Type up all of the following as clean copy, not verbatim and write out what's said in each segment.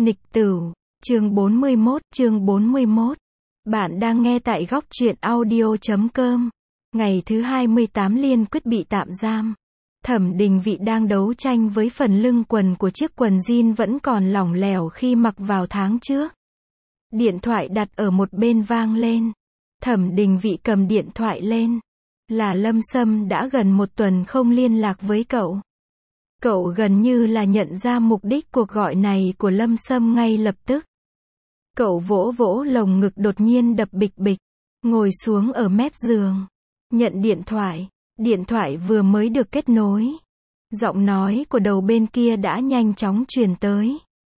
Nịch Tửu, chương 41. Bạn đang nghe tại góc truyện audio.com. Ngày thứ 28 Liên Quyết bị tạm giam. Thẩm Đình Vị đang đấu tranh với phần lưng quần của chiếc quần jean vẫn còn lỏng lẻo khi mặc vào tháng trước. Điện thoại đặt ở một bên vang lên. Thẩm Đình Vị cầm điện thoại lên. Là Lâm Sâm đã gần một tuần không liên lạc với cậu. Cậu gần như là nhận ra mục đích cuộc gọi này của Lâm Sâm ngay lập tức. Cậu vỗ vỗ lồng ngực đột nhiên đập bịch bịch, ngồi xuống ở mép giường, nhận điện thoại vừa mới được kết nối. Giọng nói của đầu bên kia đã nhanh chóng truyền tới.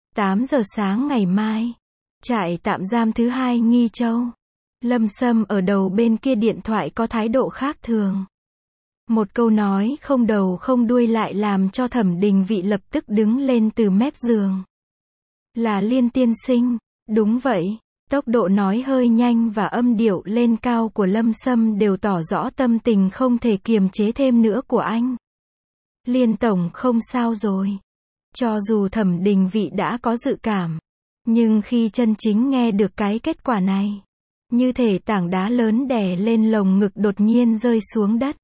8 giờ sáng ngày mai, trại tạm giam thứ 2 Nghi Châu. Lâm Sâm ở đầu bên kia điện thoại có thái độ khác thường. Một câu nói không đầu không đuôi lại làm cho Thẩm Đình Vị lập tức đứng lên từ mép giường. Là Liên tiên sinh, đúng vậy. Tốc độ nói hơi nhanh và âm điệu lên cao của Lâm Sâm đều tỏ rõ tâm tình không thể kiềm chế thêm nữa của anh. Liên tổng không sao rồi. Cho dù Thẩm Đình Vị đã có dự cảm, nhưng khi chân chính nghe được cái kết quả này, như thể tảng đá lớn đè lên lồng ngực đột nhiên rơi xuống đất.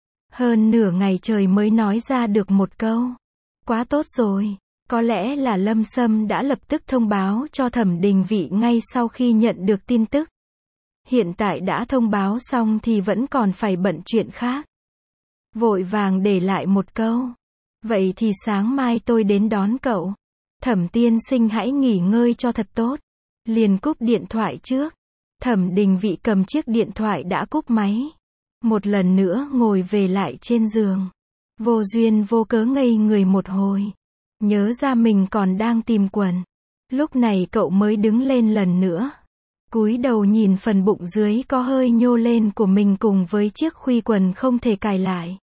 Hơn nửa ngày trời mới nói ra được một câu. Quá tốt rồi. Có lẽ là Lâm Sâm đã lập tức thông báo cho Thẩm Đình Vị ngay sau khi nhận được tin tức. Hiện tại đã thông báo xong thì vẫn còn phải bận chuyện khác. Vội vàng để lại một câu. Vậy thì sáng mai tôi đến đón cậu. Thẩm tiên sinh hãy nghỉ ngơi cho thật tốt. Liền cúp điện thoại trước. Thẩm Đình Vị cầm chiếc điện thoại đã cúp máy. Một lần nữa ngồi về lại trên giường. Vô duyên vô cớ ngây người một hồi. Nhớ ra mình còn đang tìm quần. Lúc này cậu mới đứng lên lần nữa. Cúi đầu nhìn phần bụng dưới có hơi nhô lên của mình cùng với chiếc khuy quần không thể cài lại.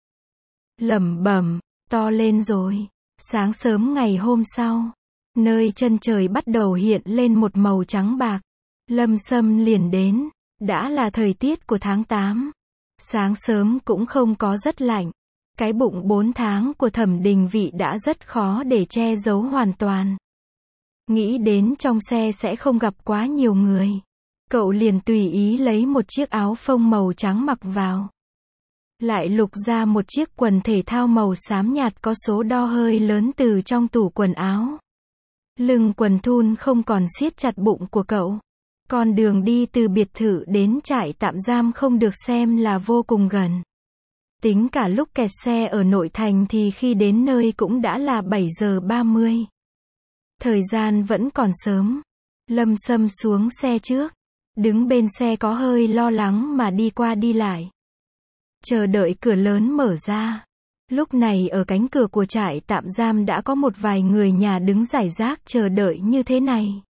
Lẩm bẩm, to lên rồi. Sáng sớm ngày hôm sau, nơi chân trời bắt đầu hiện lên một màu trắng bạc. Lâm Sâm liền đến. Đã là thời tiết của tháng 8. Sáng sớm cũng không có rất lạnh. Cái bụng 4 tháng của Thẩm Đình Vị đã rất khó để che giấu hoàn toàn. Nghĩ đến trong xe sẽ không gặp quá nhiều người. Cậu liền tùy ý lấy một chiếc áo phông màu trắng mặc vào. Lại lục ra một chiếc quần thể thao màu xám nhạt có số đo hơi lớn từ trong tủ quần áo. Lưng quần thun không còn siết chặt bụng của cậu. Con đường đi từ biệt thự đến trại tạm giam không được xem là vô cùng gần. Tính cả lúc kẹt xe ở nội thành thì khi đến nơi cũng đã là 7 giờ 30. Thời gian vẫn còn sớm. Lâm Sâm xuống xe trước. Đứng bên xe có hơi lo lắng mà đi qua đi lại. Chờ đợi cửa lớn mở ra. Lúc này ở cánh cửa của trại tạm giam đã có một vài người nhà đứng rải rác chờ đợi như thế này.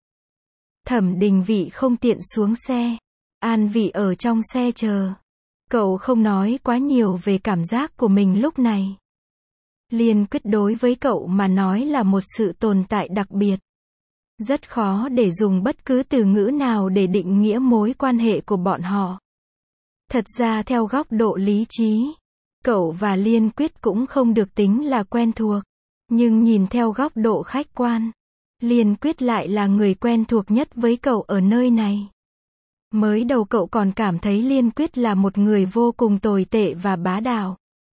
Thẩm Đình Vị không tiện xuống xe. An Vị ở trong xe chờ. Cậu không nói quá nhiều về cảm giác của mình lúc này. Liên Quyết đối với cậu mà nói là một sự tồn tại đặc biệt. Rất khó để dùng bất cứ từ ngữ nào để định nghĩa mối quan hệ của bọn họ. Thật ra theo góc độ lý trí, cậu và Liên Quyết cũng không được tính là quen thuộc. Nhưng nhìn theo góc độ khách quan, Liên Quyết lại là người quen thuộc nhất với cậu ở nơi này. Mới đầu cậu còn cảm thấy Liên Quyết là một người vô cùng tồi tệ và bá đạo.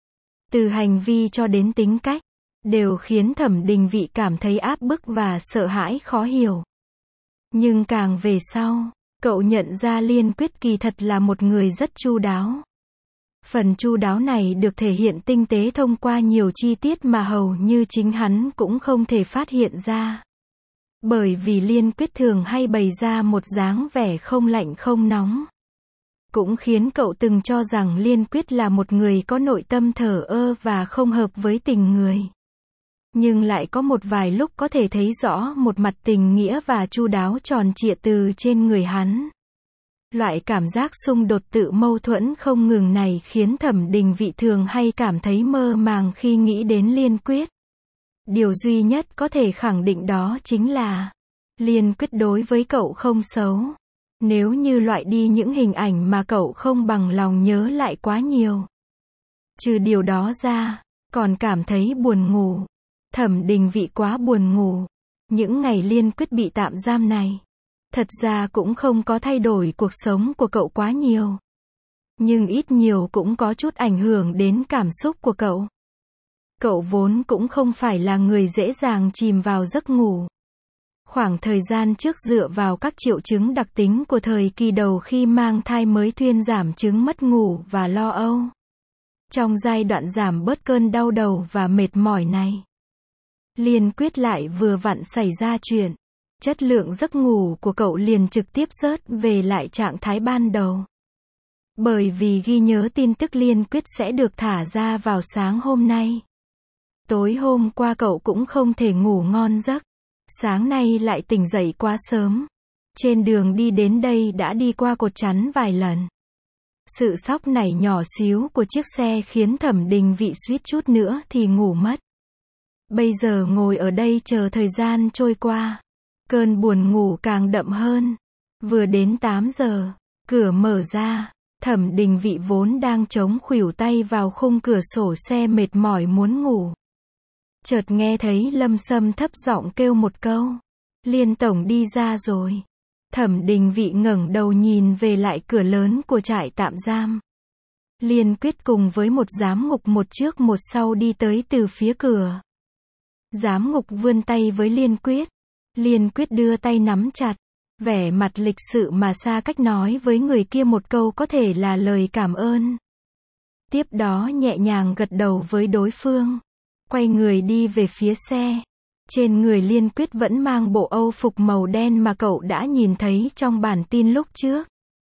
Từ hành vi cho đến tính cách, đều khiến Thẩm Đình Vị cảm thấy áp bức và sợ hãi khó hiểu. Nhưng càng về sau, cậu nhận ra Liên Quyết kỳ thật là một người rất chu đáo. Phần chu đáo này được thể hiện tinh tế thông qua nhiều chi tiết mà hầu như chính hắn cũng không thể phát hiện ra. Bởi vì Liên Quyết thường hay bày ra một dáng vẻ không lạnh không nóng. Cũng khiến cậu từng cho rằng Liên Quyết là một người có nội tâm thờ ơ và không hợp với tình người. Nhưng lại có một vài lúc có thể thấy rõ một mặt tình nghĩa và chu đáo tròn trịa từ trên người hắn. Loại cảm giác xung đột tự mâu thuẫn không ngừng này khiến Thẩm Đình Vị thường hay cảm thấy mơ màng khi nghĩ đến Liên Quyết. Điều duy nhất có thể khẳng định đó chính là Liên Quyết đối với cậu không xấu. Nếu như loại đi những hình ảnh mà cậu không bằng lòng nhớ lại quá nhiều. Trừ điều đó ra, còn cảm thấy buồn ngủ. Thẩm Đình Vị quá buồn ngủ. Những ngày Liên Quyết bị tạm giam này, thật ra cũng không có thay đổi cuộc sống của cậu quá nhiều. Nhưng ít nhiều cũng có chút ảnh hưởng đến cảm xúc của cậu. Cậu vốn cũng không phải là người dễ dàng chìm vào giấc ngủ. Khoảng thời gian trước dựa vào các triệu chứng đặc tính của thời kỳ đầu khi mang thai mới thuyên giảm chứng mất ngủ và lo âu. Trong giai đoạn giảm bớt cơn đau đầu và mệt mỏi này, Liên Quyết lại vừa vặn xảy ra chuyện. Chất lượng giấc ngủ của cậu liền trực tiếp rớt về lại trạng thái ban đầu. Bởi vì ghi nhớ tin tức Liên Quyết sẽ được thả ra vào sáng hôm nay. Tối hôm qua cậu cũng không thể ngủ ngon giấc. Sáng nay lại tỉnh dậy quá sớm. Trên đường đi đến đây đã đi qua cột chắn vài lần. Sự sóc nảy nhỏ xíu của chiếc xe khiến Thẩm Đình Vị suýt chút nữa thì ngủ mất. Bây giờ ngồi ở đây chờ thời gian trôi qua, cơn buồn ngủ càng đậm hơn. Vừa đến 8 giờ, cửa mở ra, Thẩm Đình Vị vốn đang chống khuỷu tay vào khung cửa sổ xe mệt mỏi muốn ngủ. Chợt nghe thấy Lâm Sâm thấp giọng kêu một câu, Liên tổng đi ra rồi. Thẩm Đình Vị ngẩng đầu nhìn về lại cửa lớn của trại tạm giam. Liên Quyết cùng với một giám ngục một trước một sau đi tới từ phía cửa. Giám ngục vươn tay với Liên Quyết. Liên Quyết đưa tay nắm chặt, vẻ mặt lịch sự mà xa cách nói với người kia một câu có thể là lời cảm ơn. Tiếp đó nhẹ nhàng gật đầu với đối phương, quay người đi về phía xe. Trên người Liên Quyết vẫn mang bộ âu phục màu đen mà cậu đã nhìn thấy trong bản tin lúc trước.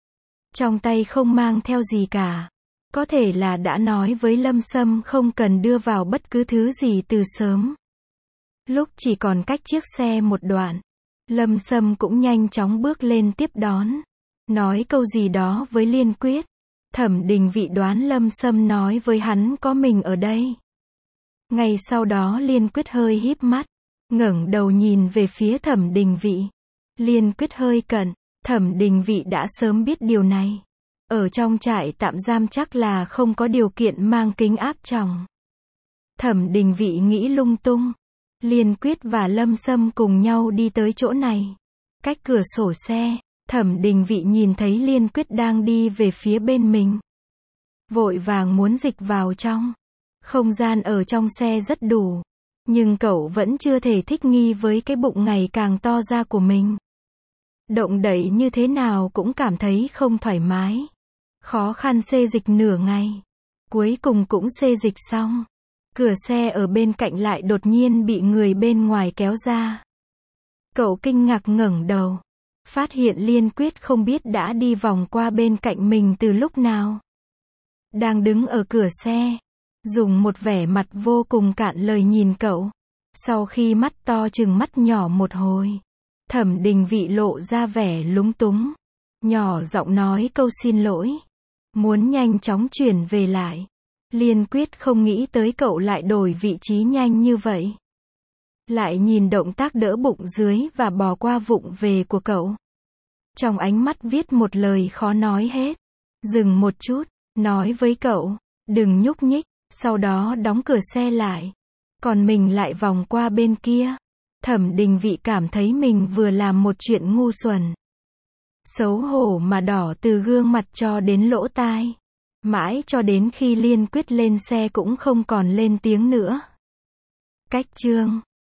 Trong tay không mang theo gì cả. Có thể là đã nói với Lâm Sâm không cần đưa vào bất cứ thứ gì từ sớm. Lúc chỉ còn cách chiếc xe một đoạn, Lâm Sâm cũng nhanh chóng bước lên tiếp đón. Nói câu gì đó với Liên Quyết. Thẩm Đình Vị đoán Lâm Sâm nói với hắn có mình ở đây. Ngay sau đó Liên Quyết hơi híp mắt, ngẩng đầu nhìn về phía Thẩm Đình Vị. Liên Quyết hơi cận, Thẩm Đình Vị đã sớm biết điều này. Ở trong trại tạm giam chắc là không có điều kiện mang kính áp tròng. Thẩm Đình Vị nghĩ lung tung. Liên Quyết và Lâm Sâm cùng nhau đi tới chỗ này. Cách cửa sổ xe, Thẩm Đình Vị nhìn thấy Liên Quyết đang đi về phía bên mình. Vội vàng muốn dịch vào trong. Không gian ở trong xe rất đủ. Nhưng cậu vẫn chưa thể thích nghi với cái bụng ngày càng to ra của mình. Động đậy như thế nào cũng cảm thấy không thoải mái. Khó khăn xê dịch nửa ngày. Cuối cùng cũng xê dịch xong. Cửa xe ở bên cạnh lại đột nhiên bị người bên ngoài kéo ra. Cậu kinh ngạc ngẩng đầu. Phát hiện Liên Quyết không biết đã đi vòng qua bên cạnh mình từ lúc nào. Đang đứng ở cửa xe. Dùng một vẻ mặt vô cùng cạn lời nhìn cậu. Sau khi mắt to chừng mắt nhỏ một hồi, Thẩm Đình Vị lộ ra vẻ lúng túng. Nhỏ giọng nói câu xin lỗi. Muốn nhanh chóng chuyển về lại. Liên Quyết không nghĩ tới cậu lại đổi vị trí nhanh như vậy. Lại nhìn động tác đỡ bụng dưới và bò qua vụng về của cậu. Trong ánh mắt viết một lời khó nói hết. Dừng một chút, nói với cậu, đừng nhúc nhích, sau đó đóng cửa xe lại. Còn mình lại vòng qua bên kia. Thẩm Đình Vị cảm thấy mình vừa làm một chuyện ngu xuẩn. Xấu hổ mà đỏ từ gương mặt cho đến lỗ tai. Mãi cho đến khi Liên Quyết lên xe cũng không còn lên tiếng nữa. Cách chương